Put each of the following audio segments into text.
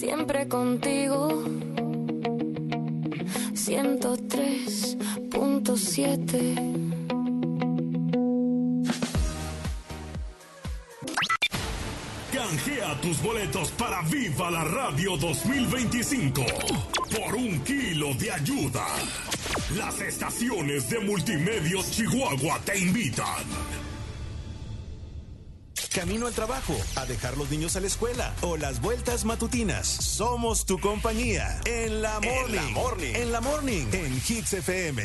siempre contigo. 103.7. Canjea tus boletos para Viva la Radio 2025 por 1 kilo de ayuda. Las estaciones de Multimedios Chihuahua te invitan. Camino al trabajo, a dejar los niños a la escuela o las vueltas matutinas. Somos tu compañía en la Morning. En la Morning, en Hits FM.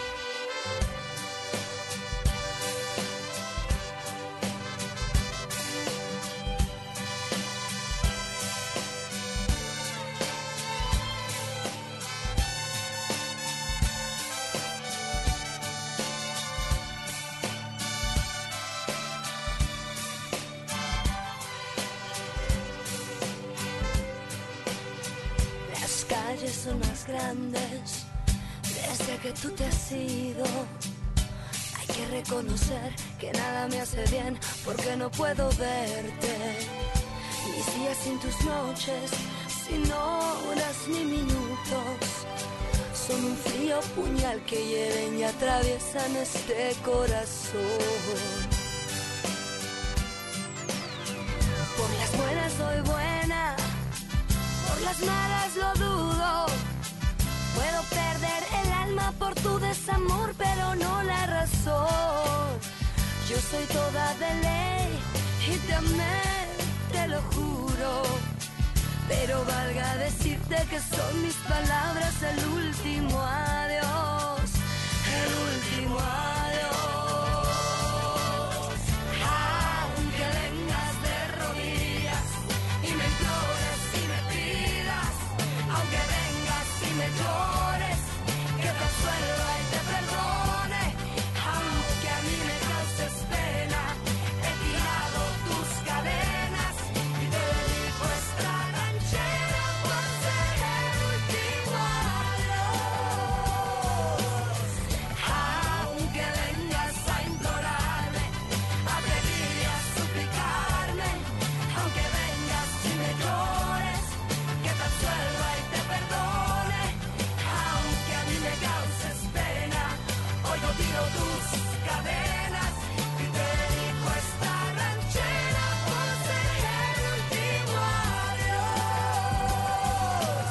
Son más grandes desde que tú te has ido. Hay que reconocer que nada me hace bien porque no puedo verte. Mis días sin tus noches, sin horas ni minutos, son un frío puñal que hieren y atraviesan este corazón. Por las buenas soy buena, por las malas lo dudo. Puedo perder el alma por tu desamor, pero no la razón. Yo soy toda de ley y te amé, te lo juro. Pero valga decirte que son mis palabras el último adiós, el último adiós. Aunque vengas de rodillas y me implores y me pidas, aunque vengas y me llores, que te absuelva y te perdone, aunque a mí me causes pena, he tirado tus cadenas y te dedico esta ranchera por ser el último adiós. Aunque vengas a implorarme, a pedir y a suplicarme, aunque vengas y me llores, que te absuelva y te perdone, aunque a mí me causes pena, hoy yo tiro tus cadenas y te dedico esta ranchera por ser el último adiós.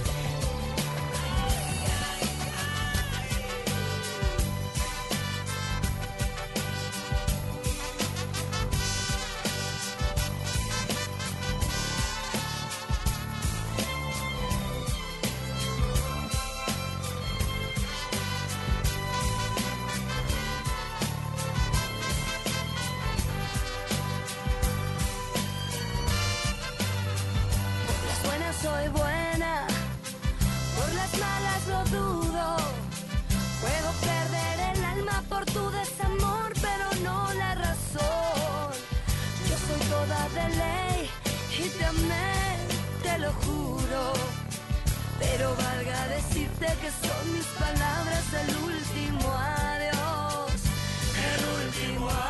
Por las buenas soy buena, por las malas lo dudo. Puedo perder el alma por tu desamor, pero no la razón. Yo soy toda de ley y te amé, te lo juro. Pero valga decirte que son mis palabras el último adiós, el último adiós.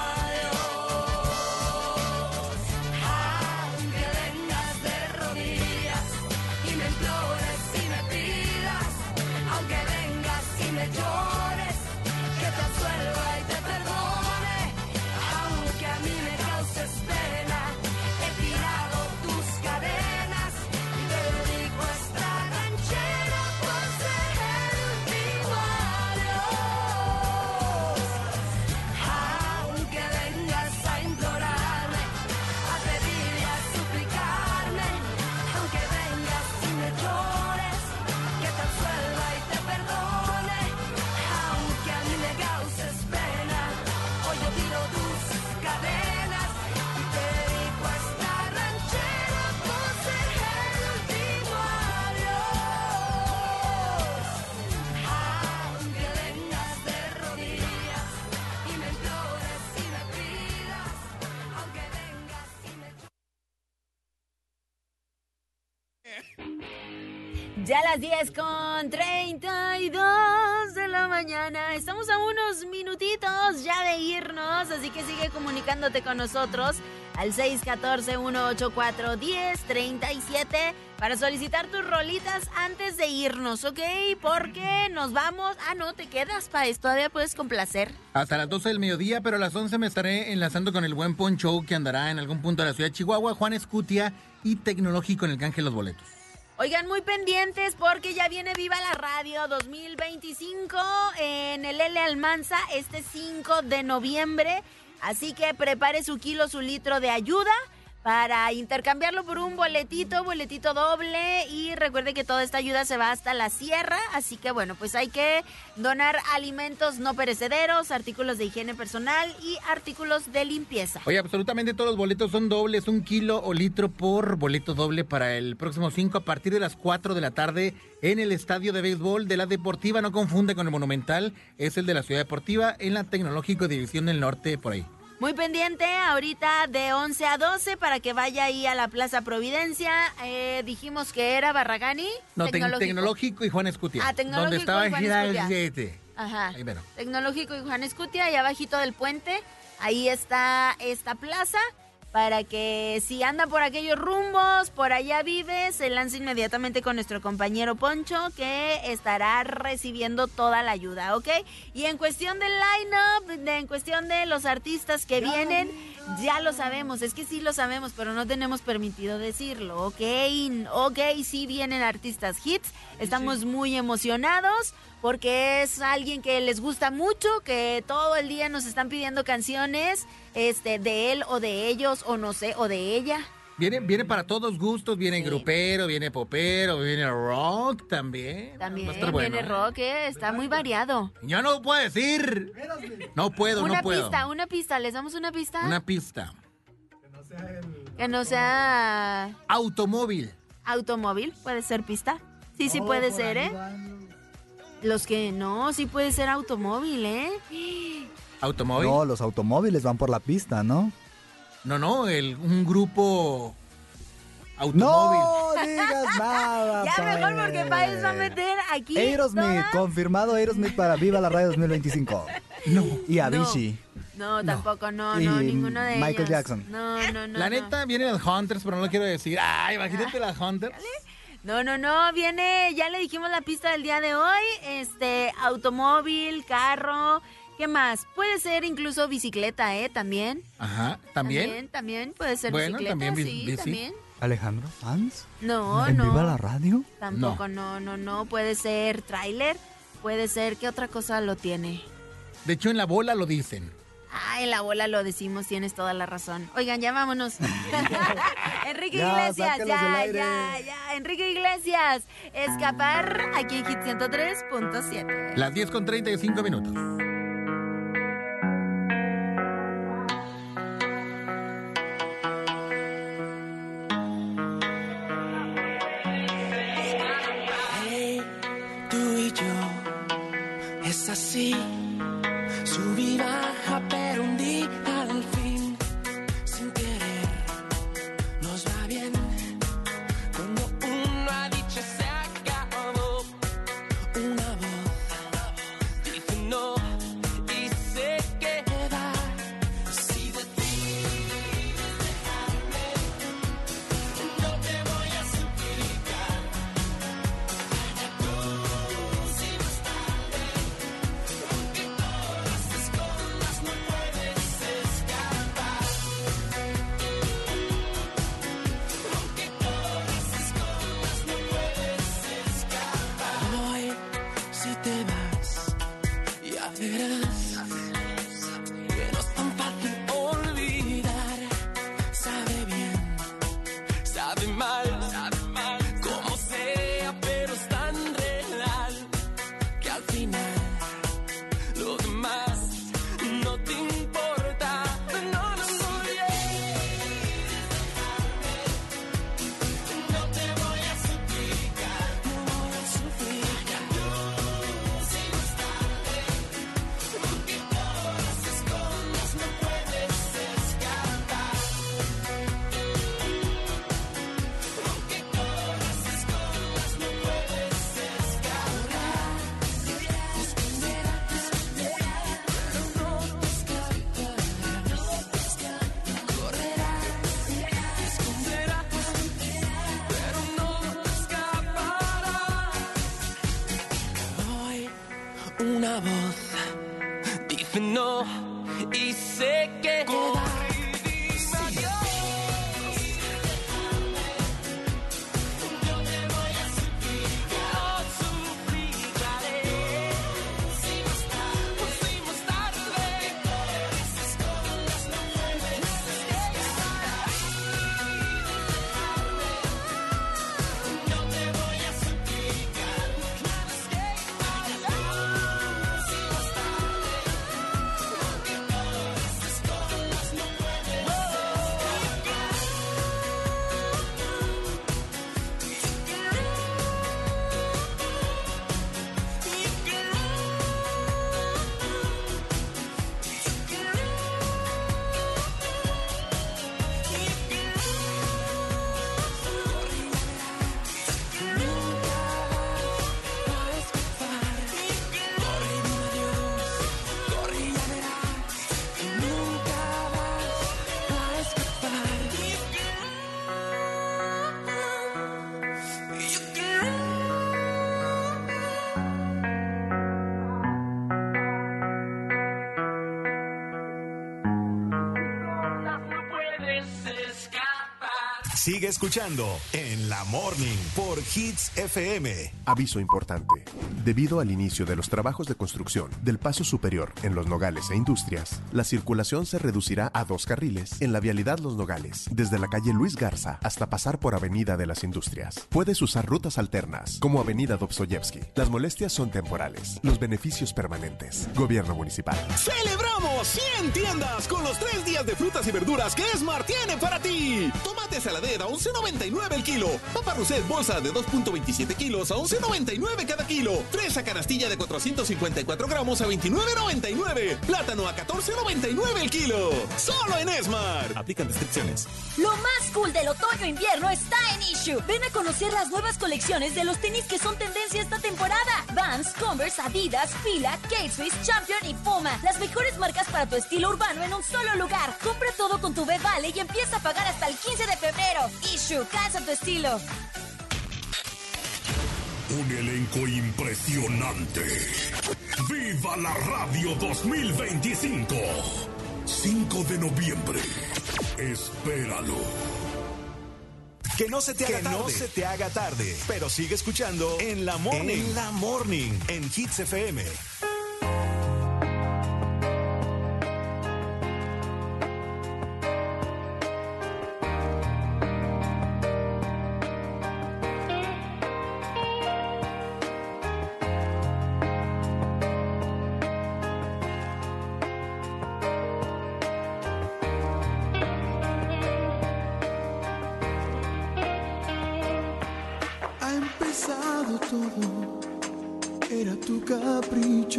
Aunque vengas de rodillas y me implores y me pidas, aunque vengas y me llores, que te absuelva y te perdone, aunque a mí me causes pena, he tirado tus cadenas y te dedico esta ranchera por ser el último adiós. Aunque vengas a implorarme, a pedir y a suplicarme, aunque vengas y me llores, que te absuelva y te perdone, aunque a mí me causes pena, hoy yo tiro tus cadenas y te dedico esta ranchera por ser el último adiós. Aunque vengas de rodillas y me implores y me pidas, aunque vengas y me Ya a las 10:32 de la mañana. Estamos a unos minutitos ya de irnos, así que sigue comunicándote con nosotros al 614-184-1037 para solicitar tus rolitas antes de irnos, ¿ok? Porque nos vamos... Ah, no, te quedas, Paez, todavía puedes complacer. Hasta las 12 del mediodía, pero a las 11 me estaré enlazando con el buen Poncho, que andará en algún punto de la ciudad de Chihuahua, Juan Escutia y Tecnológico en el canje de los boletos. Oigan, muy pendientes porque ya viene Viva la Radio 2025 en el L. Almanza este 5 de noviembre. Así que prepare su kilo, su litro de ayuda para intercambiarlo por un boletito doble. Y recuerde que toda esta ayuda se va hasta la sierra. Así que bueno, pues hay que donar alimentos no perecederos, artículos de higiene personal y artículos de limpieza. Oye, absolutamente todos los boletos son dobles, 1 kilo o litro por boleto doble para el próximo 5 a partir de las 4 de la tarde en el estadio de béisbol de la Deportiva. No confunde con el Monumental, es el de la Ciudad Deportiva en la Tecnológico División del Norte, por ahí. Muy pendiente ahorita de 11 a 12 para que vaya ahí a la Plaza Providencia. Dijimos que era Barragán. No, Tecnológico y Juan Escutia. Tecnológico donde estaba y Juan Escutia. Ajá. Ahí, bueno. Tecnológico y Juan Escutia, y abajito del puente. Ahí está esta plaza para que si anda por aquellos rumbos, por allá vive, se lance inmediatamente con nuestro compañero Poncho, que estará recibiendo toda la ayuda, ¿ok? Y en cuestión del line-up, en cuestión de los artistas que vienen, ya lo sabemos, es que sí lo sabemos, pero no tenemos permitido decirlo, ¿ok? Ok, sí vienen artistas hits, estamos muy emocionados, porque es alguien que les gusta mucho, que todo el día nos están pidiendo canciones de él o de ellos, o no sé, o de ella. Viene para todos gustos, viene grupero, viene popero, viene rock también. También va a estar bueno, viene rock, está muy variado. Yo no puedo decir. No puedo. Una pista, ¿les damos una pista? Una pista. Que no sea... Automóvil, puede ser pista. Sí, puede ser, ¿eh? Los que no, sí puede ser automóvil, ¿eh? ¿Automóvil? No, los automóviles van por la pista, ¿no? No, un grupo automóvil. No digas nada, Ya Paez. mejor, porque Paez va a meter aquí Aerosmith, confirmado Aerosmith para Viva la Radio 2025. No. Y Avicii. No, tampoco, no, Y ninguno de ellos. Michael Jackson. No. La neta, vienen las Hunters, pero no lo quiero decir. Imagínate las Hunters. No, viene, ya le dijimos la pista del día de hoy, automóvil, carro, ¿qué más? Puede ser incluso bicicleta, también. Ajá, ¿también? También puede ser Bueno, bicicleta, también sí, bici. también. ¿Alejandro Sanz? No. ¿En Viva la Radio? Tampoco, no, puede ser tráiler, puede ser, ¿qué otra cosa lo tiene? De hecho, en la bola lo dicen. En la bola lo decimos, tienes toda la razón. Oigan, ya vámonos. Enrique Ya, Iglesias, sácalos del aire. ya. Enrique Iglesias, Escapar, aquí en Hit 103.7. Las 10:35 minutos. Tú y yo, es así, sub y baja, pero un día al fin, sin querer, nos va bien. Cuando una dicha se acabó, una voz dice no. una voz dice no y sé que te da. Sigue escuchando En la Morning por Hits FM. Aviso importante. Debido al inicio de los trabajos de construcción del paso superior en Los Nogales e Industrias, la circulación se reducirá a 2 carriles en la vialidad Los Nogales, desde la calle Luis Garza hasta pasar por Avenida de las Industrias. Puedes usar rutas alternas, como Avenida Dostoyevsky. Las molestias son temporales, los beneficios permanentes. Gobierno Municipal. ¡Celebramos 100 tiendas con los 3 días de frutas y verduras que Esmar tiene para ti! Tomate saladera a $11.99 el kilo. Papa Rousset bolsa de 2.27 kilos a $11.99 cada kilo. Fresa canastilla de 454 gramos a $29.99. Plátano a $14.99 el kilo. Solo en Esmar. Aplican restricciones. Lo más cool del otoño-invierno está en Issue. Ven a conocer las nuevas colecciones de los tenis que son tendencia esta temporada. Vans, Converse, Adidas, Fila, K-Swiss, Champion y Puma. Las mejores marcas para tu estilo urbano en un solo lugar. Compra todo con tu B-Vale y empieza a pagar hasta el 15 de febrero. Issue, calza tu estilo. Un elenco impresionante. ¡Viva la Radio 2025! 5 de noviembre. Espéralo. Que no se te haga tarde. Pero sigue escuchando En la Morning. En la Morning. En Hits FM. Todo era tu capricho.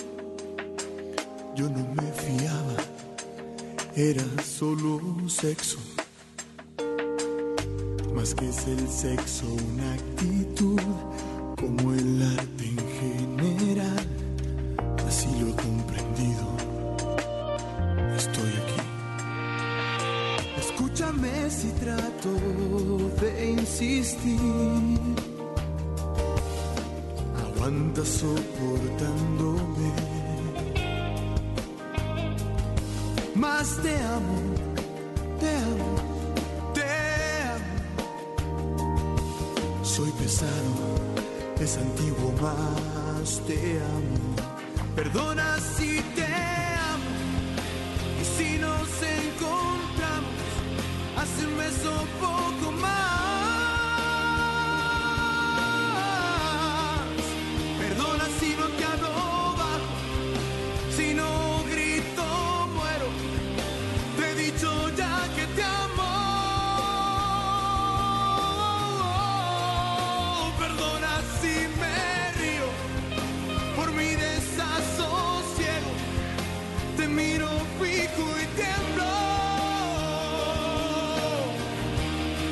Yo no me fiaba, era solo sexo. Más que es el sexo, una actitud, como el arte en general. Así lo he comprendido. Estoy aquí. Escúchame si trato de insistir. Aguanta soportándome. Más te amo, te amo, te amo. Soy pesado, es antiguo, más te amo. Perdona si te amo. Y si nos encontramos, haz un beso poco más. Si no te hablo bajo, si no grito muero, te he dicho ya que te amo. Perdona si me río por mi desasosiego, te miro fijo y tiemblo.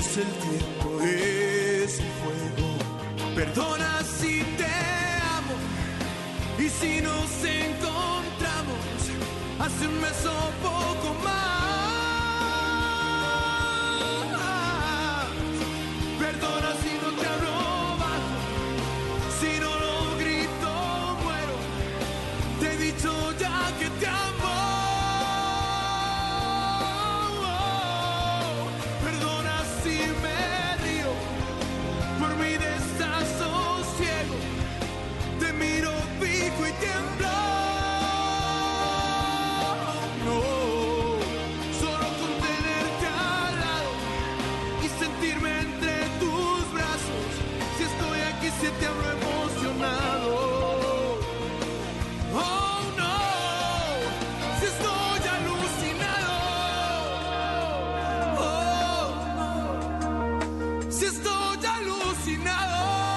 pues el tiempo es fuego. Perdona si te amo y si nos encontramos hace un mes o poco más. Perdona si no te hablo bajo, si no lo grito muero. Te he dicho ya que te amo. Te hablo emocionado. Oh no, si estoy alucinado. Oh no, si estoy alucinado.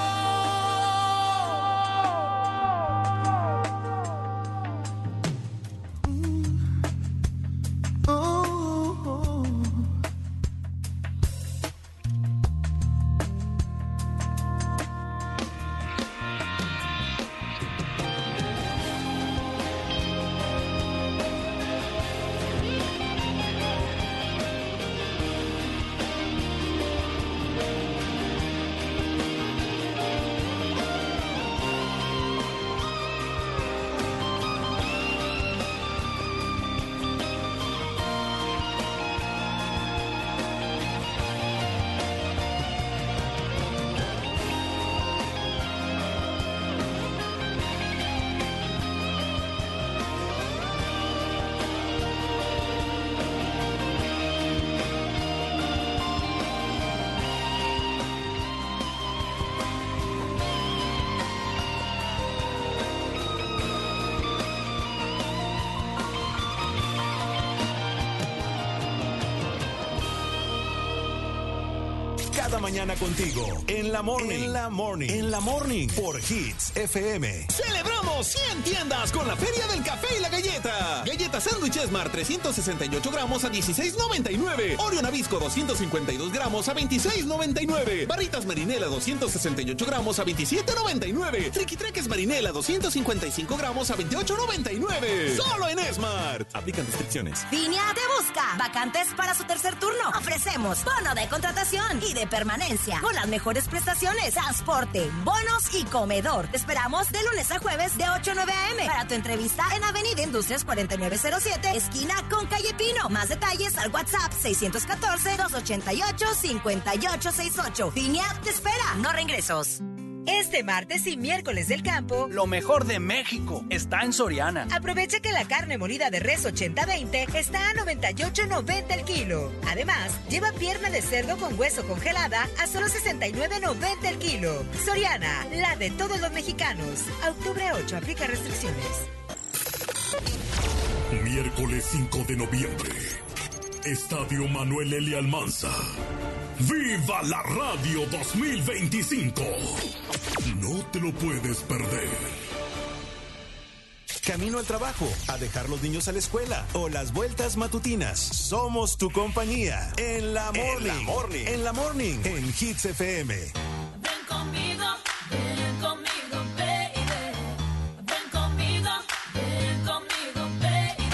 Cada mañana contigo, en la morning, por Hits FM. ¡Celebramos 100 tiendas con la Feria del Café y la Galleta! Galleta Sándwich Esmar 368 gramos a $16.99. Oreo Nabisco 252 gramos a $26.99. Barritas Marinela 268 gramos a $27.99. Triquitreques Marinela 255 gramos a $28.99. ¡Solo en Esmart! Aplican restricciones. Vinia te busca vacantes para su tercer turno. Ofrecemos bono de contratación y de permanencia con las mejores prestaciones, transporte, bonos y comedor. Te esperamos de lunes a jueves de 8 a 9 a.m. para tu entrevista en Avenida Industrias 4907, esquina con Calle Pino. Más detalles al WhatsApp 614-288-5868. Vinia te espera. No reingresos. Este martes y miércoles del campo, lo mejor de México está en Soriana. Aprovecha que la carne molida de res 80-20 está a $98.90 el kilo. Además, lleva pierna de cerdo con hueso congelada a solo $69.90 el kilo. Soriana, la de todos los mexicanos. A octubre 8, aplica restricciones. Miércoles 5 de noviembre. Estadio Manuel Eli Almanza. ¡Viva la Radio 2025! No te lo puedes perder. Camino al trabajo, a dejar los niños a la escuela o las vueltas matutinas. Somos tu compañía en la morning. En la morning, en Hits FM. Ven conmigo, baby. Ven conmigo, baby.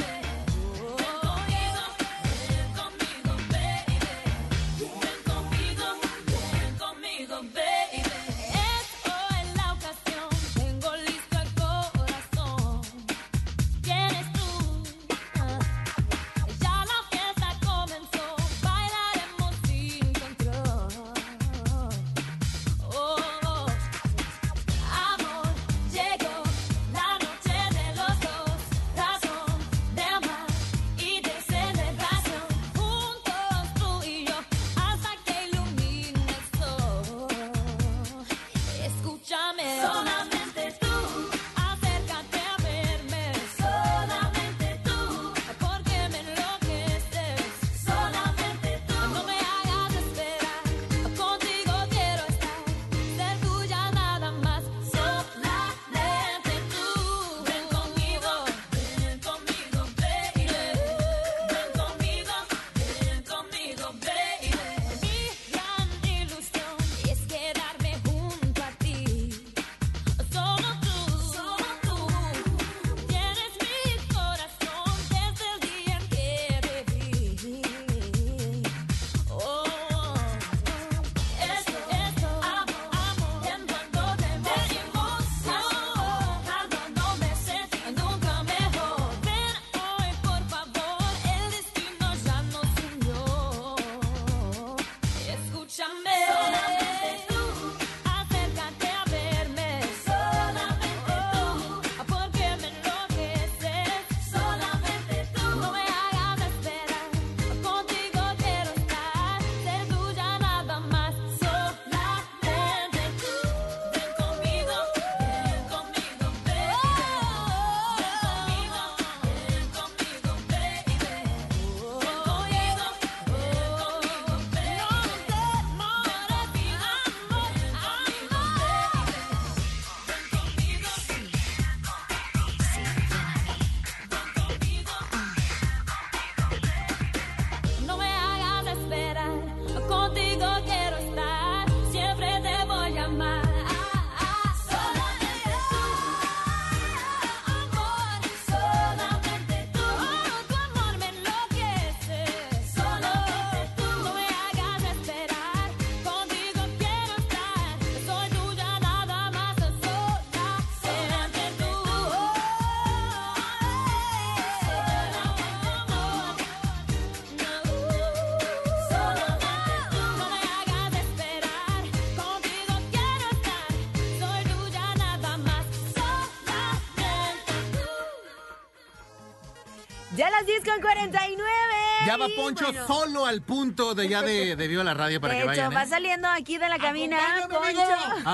Ya a las 10:49. Ya va Poncho solo al punto de ya de Viva la Radio para que vayan. De hecho, va saliendo aquí de la cabina, Poncho.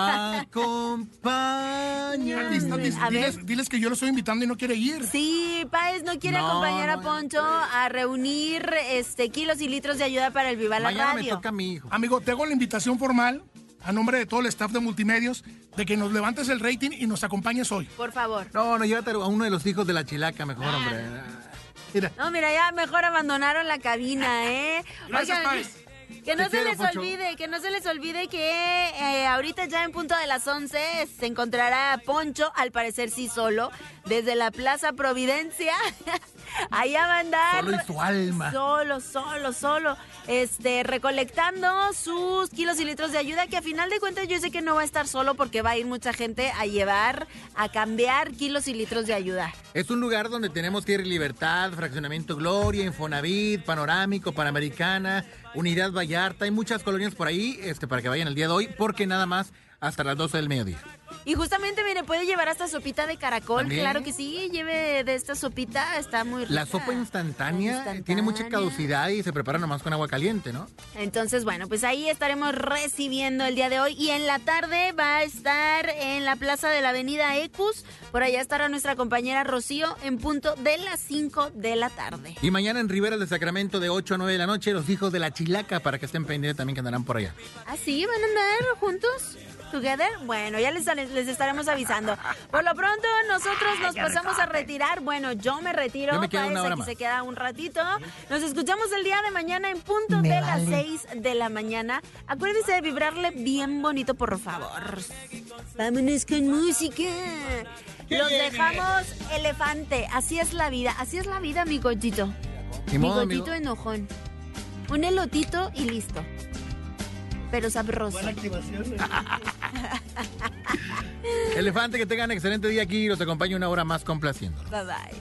Diles que yo lo estoy invitando y no quiere ir. Sí, Páez no quiere acompañar a Poncho a reunir kilos y litros de ayuda para el Viva la Radio. Mañana me toca a mi hijo. Amigo, te hago la invitación formal a nombre de todo el staff de Multimedios de que nos levantes el rating y nos acompañes hoy. Por favor. No, llévate a uno de los hijos de la Chilaca mejor, hombre. Mira. No, mira, ya mejor abandonaron la cabina, ¿eh? Gracias, Oigan, Páez. que no se les olvide que ahorita ya en punto de las 11 se encontrará Poncho, al parecer sí solo, desde la Plaza Providencia. Allá va a andar. Solo y su alma. Solo. Recolectando sus kilos y litros de ayuda, que a final de cuentas yo sé que no va a estar solo porque va a ir mucha gente a cambiar kilos y litros de ayuda. Es un lugar donde tenemos Tierra y Libertad, Fraccionamiento Gloria, Infonavit, Panorámico, Panamericana, Unidad Vallarta. Hay muchas colonias por ahí para que vayan el día de hoy, porque nada más hasta las 12 del mediodía. Y justamente, mire, puede llevar hasta sopita de caracol. ¿También? Claro que sí, lleve de esta sopita, está muy rica. La sopa instantánea tiene mucha caducidad y se prepara nomás con agua caliente, ¿no? Entonces, bueno, pues ahí estaremos recibiendo el día de hoy. Y en la tarde va a estar en la plaza de la avenida Ecus. Por allá estará nuestra compañera Rocío en punto de las 5 de la tarde. Y mañana en Riberas de Sacramento de 8 a 9 de la noche, los hijos de la Chilaca, para que estén pendientes también, que andarán por allá. ¿Ah, sí? ¿Van a andar juntos? ¿Together? Bueno, ya les estaremos avisando. Por lo pronto, nosotros nos pasamos a retirar. Bueno, yo me retiro. Yo me quedo una hora aquí más. se queda un ratito. Nos escuchamos el día de mañana en punto de las 6 de la mañana. Acuérdense de vibrarle bien bonito, por favor. Vámonos con música. Los dejamos elefante. Así es la vida, mi gochito. Mi gochito enojón. Un elotito y listo. Pero sabroso. Buena activación. Elefante, que tengan excelente día aquí y los acompaño una hora más complaciendo. Bye bye.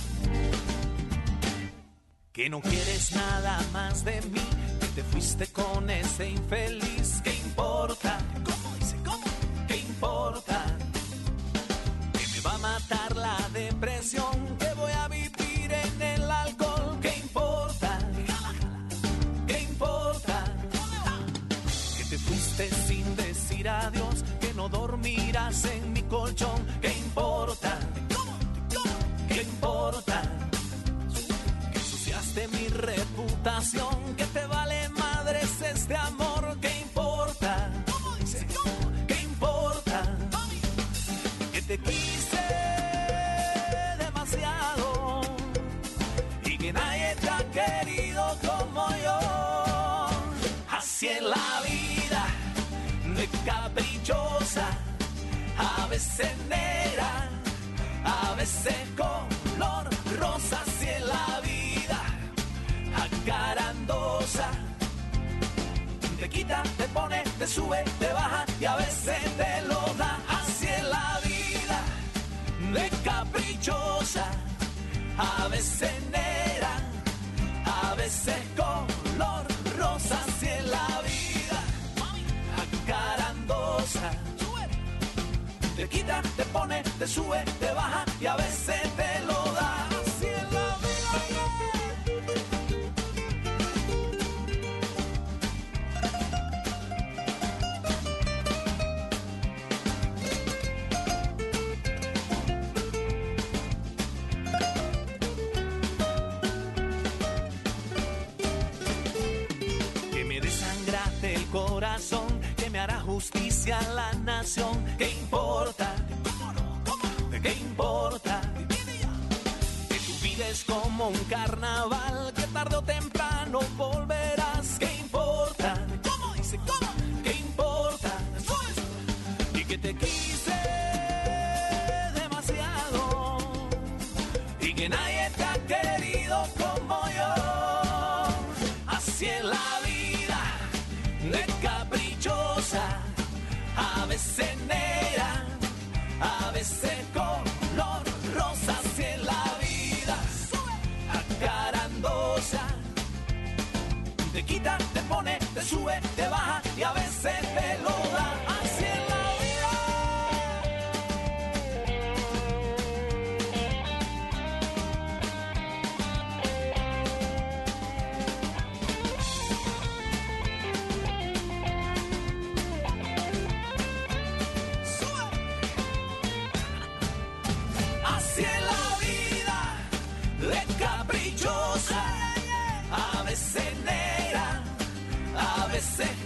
Que no quieres nada más de mí, que te fuiste con ese infeliz. ¿Qué importa? ¿Cómo dice? ¿Cómo? ¿Qué importa? Que me va a matar la depresión, que voy a vivir en el alcohol. ¿Qué importa? ¿Qué importa? Que te fuiste sin decir adiós, que no dormirás en mi colchón. ¿Qué importa? ¿Qué importa? Que ensuciaste mi reputación, que te vale madres este amor. ¿Qué importa? ¿Qué importa? Que te quise demasiado y que nadie te ha querido como yo. Así es la vida, de caprichosa, a veces negra, a veces color rosa. Así es la vida, acarandosa, te quita, te pone, te sube, te baja y a veces te lo da. Así es la vida, de caprichosa, a veces negra, a veces color rosa. Así es la vida, acarandosa, te quita, te pone, te sube, te baja y a veces te lo da. Así es la vida. Que me desangraste el corazón, que me hará justicia a la nación. ¿Qué importa? ¿Qué importa? Que tu vida es como un carnaval, que tarde o temprano volverás. ¿Qué importa? ¿Cómo dice? ¿Cómo? ¿Qué importa? Y que te quise demasiado y que nadie te ha querido como yo. Así es la vida, de caprichosa, a veces negra, a veces color rosa. Así es la vida, acarandosa,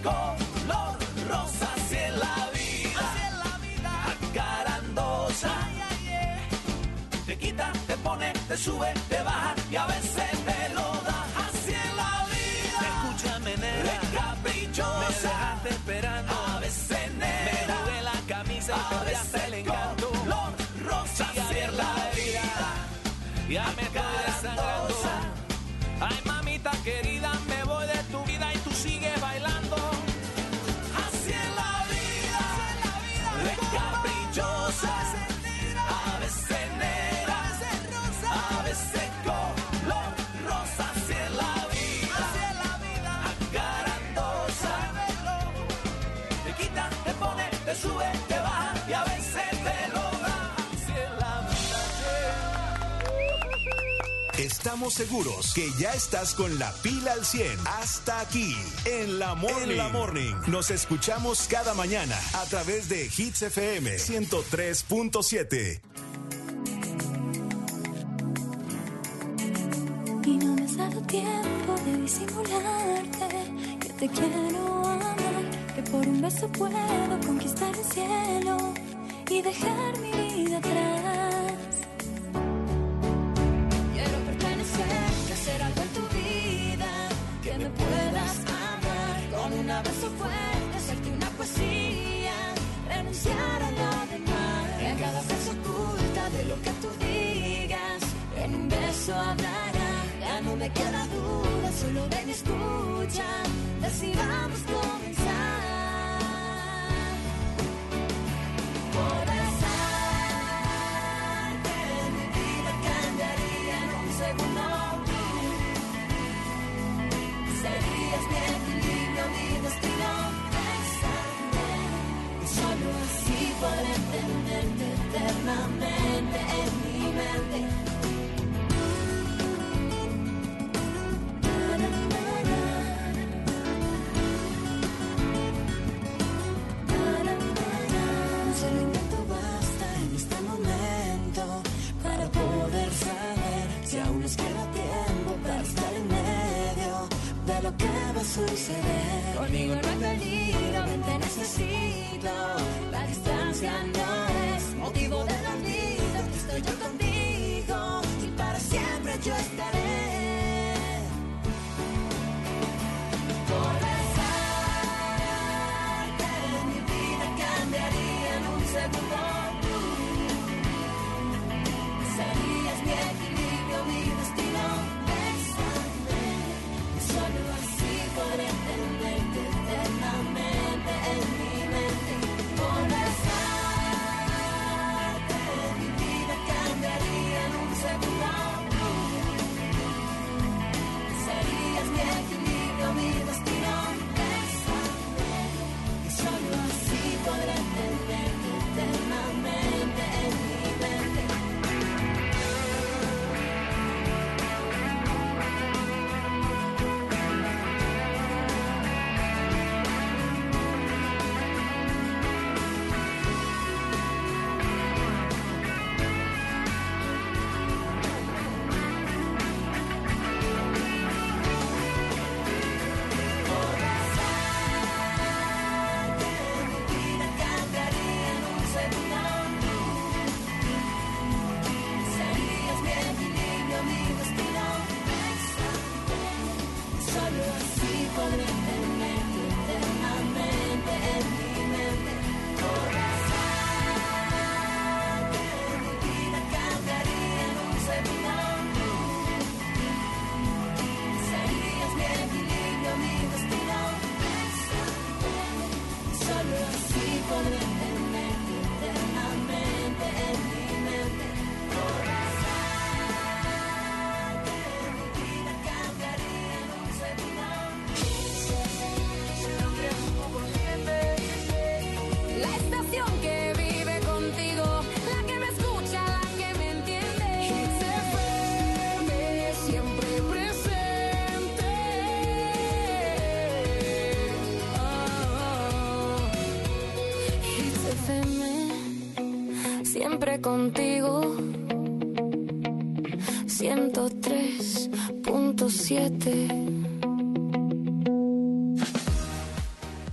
color rosa, así es la vida, acarandosa. Te quita, te pone, te sube, te baja y a veces te lo da. Así es la vida. Escúchame, nena, es caprichosa. Me dejaste esperando. A veces negra. Me jugué la camisa y perdiste el encanto. Color rosa, así es la vida. Ya me estoy desangrando. Ay, mamita querida, me voy de tu vida y tú sigues bailando. Así es la vida. Es caprichosa. A veces negra. A veces color rosa, así es la vida, acarandosa. Te quita, te pone, te sube, te baja y a veces te lo da. Así es la vida. Estamos seguros que ya estás con la pila al 100. Hasta aquí, en la Morning. Nos escuchamos cada mañana a través de Hits FM 103.7. Y no me has dado tiempo de disimularte que te quiero amar, que por un beso puedo conquistar el cielo y dejar mi vida atrás. Quiero pertenecer, hacer algo en tu vida, que me puedas amar con un abrazo fuerte, hacerte una poesía, renunciar a lo demás, que a cada frase oculta de lo que tú digas, en un beso hablará. Ya no me queda duda, solo ven y escucha, decidamos comenzar. Por besarte, mi vida cambiaría en un segundo. Serías mi equilibrio, mi destino. Bésame, solo así podré tenerte eternamente en mi mente. Lo que va a suceder. Conmigo no hay peligro, ven, te necesito. La distancia no es motivo de la vida. Aquí estoy yo contigo y para siempre yo estaré. Por besarte, mi vida cambiaría en un segundo. Serías mi equilibrio, mi destino. Solo así podré tenerte eternamente en mi mente. Por besarte, mi vida cambiaría en un segundo. Serías mi equilibrio, mi destino. Bésame, y solo así podré tenerte eternamente en mi mente. siempre contigo. 103.7.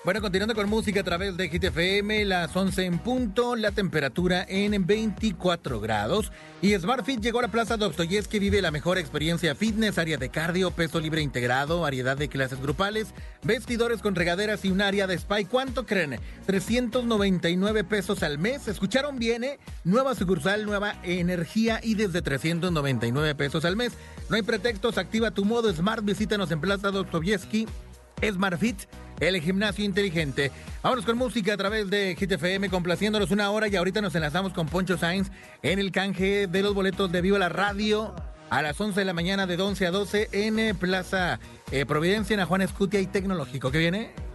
Bueno, continuando con música a través de Hit FM, las 11 en punto, la temperatura en 24 grados. Y SmartFit llegó a la Plaza Dostoyevsky, vive la mejor experiencia fitness, área de cardio, peso libre integrado, variedad de clases grupales, vestidores con regaderas y un área de spa. ¿Y cuánto creen? 399 pesos al mes. ¿Escucharon bien, Nueva sucursal, nueva energía y desde 399 pesos al mes. No hay pretextos, activa tu modo Smart, visítanos en Plaza Dostoyevsky. SmartFit, el gimnasio inteligente. Vámonos con música a través de Hit FM, complaciéndonos una hora, y ahorita nos enlazamos con Poncho Sainz en el canje de los boletos de Viva la Radio a las 11 de la mañana de 11 a 12 en Plaza Providencia, en Juan Escutia y Tecnológico. ¿Qué viene?